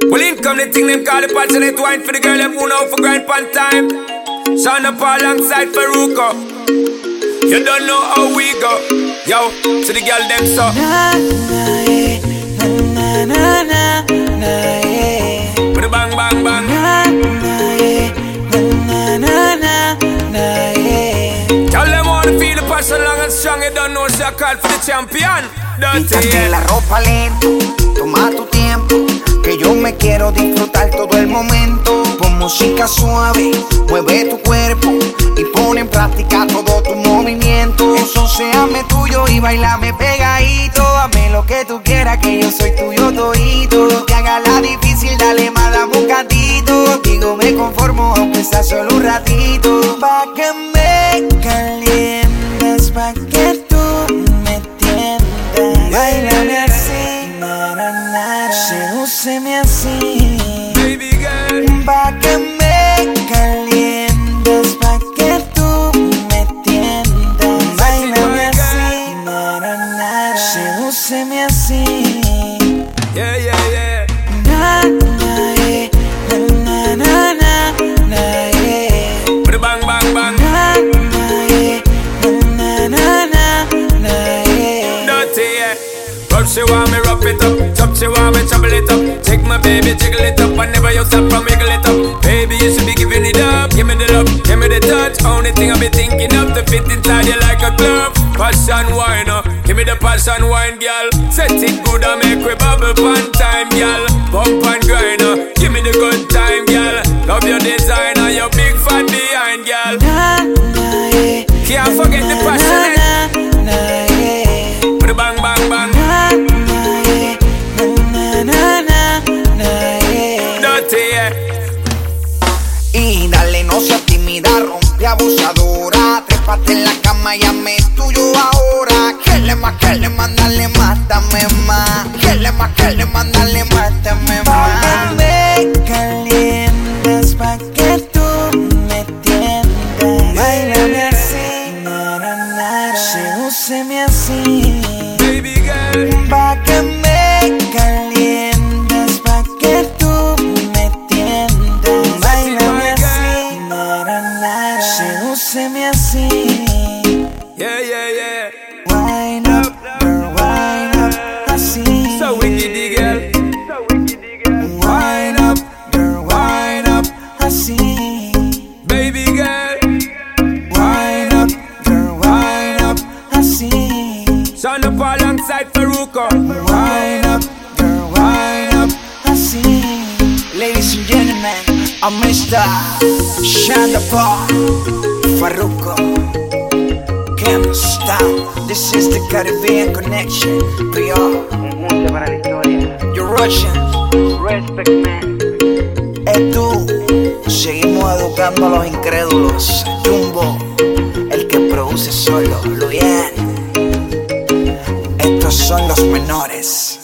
Well, in come the thing them call the passionate wine for the girl them who know for grind pan time. Sean up alongside Faruko. You don't know how we go. Yo, to the girl them so. Na na yeah, na na na na yeah. With the bang bang bang. Na na yeah, na na na na yeah. Tell them all to feel the passion long and strong. You don't know she's called for the champion. Quítate la ropa lento, toma tu tiempo, que yo me quiero disfrutar todo el momento. Pon música suave, mueve tu cuerpo y pon en práctica todo tu movimiento. Ensocéame tuyo y bailame pegadito. Dame lo que tú quieras, que yo soy tuyo todito. Que haga la difícil, dale más, dame un cantito. Contigo me conformo, aunque sea solo un ratito. Pa' que me calientes, pa' que tú me tiendas. Bailame así, na, na, na, sedúceme así, baby girl. pa' que me calientes, pa' que tú me tiendas. Bailame así, na, na, na, sedúceme así. Yeah, yeah, yeah. Na, na, yeah, na, na, na, na, yeah. With the bang bang bang. Na, na, yeah, na, na, na, na, yeah. Dirty, yeah. Rub she want me rough it up, chop she want me trouble it up. Take my baby, jiggle it up, and never you stop from wiggle it up. Baby, you should be giving it up. Give me the love, give me the touch. Only thing I be thinking of to fit inside you like a glove. Passion wine, give me the passion wine, girl. Set it good and make we bubble fun time, girl. Bump and grind, give me the good time, girl. Love your design and your big fat behind, girl. Na, na, yeah. Can't forget the passionate. Na, na, yeah. With the bang bang bang. Na, na, yeah. Na, na, na, na, yeah. Dirty, yeah. Y dale, no seas tímida, rompe abusadora. Trépate en la cama y hazme tuyo ahora. Dale más, dale más, dame más. Dale más, dale más, dame más. Pa' que me calientes, pa' que tú me tiendas. Bailame así, na, na, na, sedúceme así. Baby girl. Pa' que me calientes, pa' que tú me tiendas. Bailame así, na, na, na, sedúceme así. Yeah, yeah, yeah. Wind up, girl, wind up, así. So wicked, girl. Wind up, girl, wind up, así. Baby girl. Wind up, girl, wind up, así. Sean up alongside Faruko. Wind up, girl, wind up, así. Ladies and gentlemen, I'm Mr. Shanda Paul Faruko. Can't stop. This is the Caribbean Connection. Creole. Para la historia. You're Russian. Respect, man. Tú. Seguimos educando a los incrédulos. Jumbo, el que produce solo. Luyan. Estos son los menores.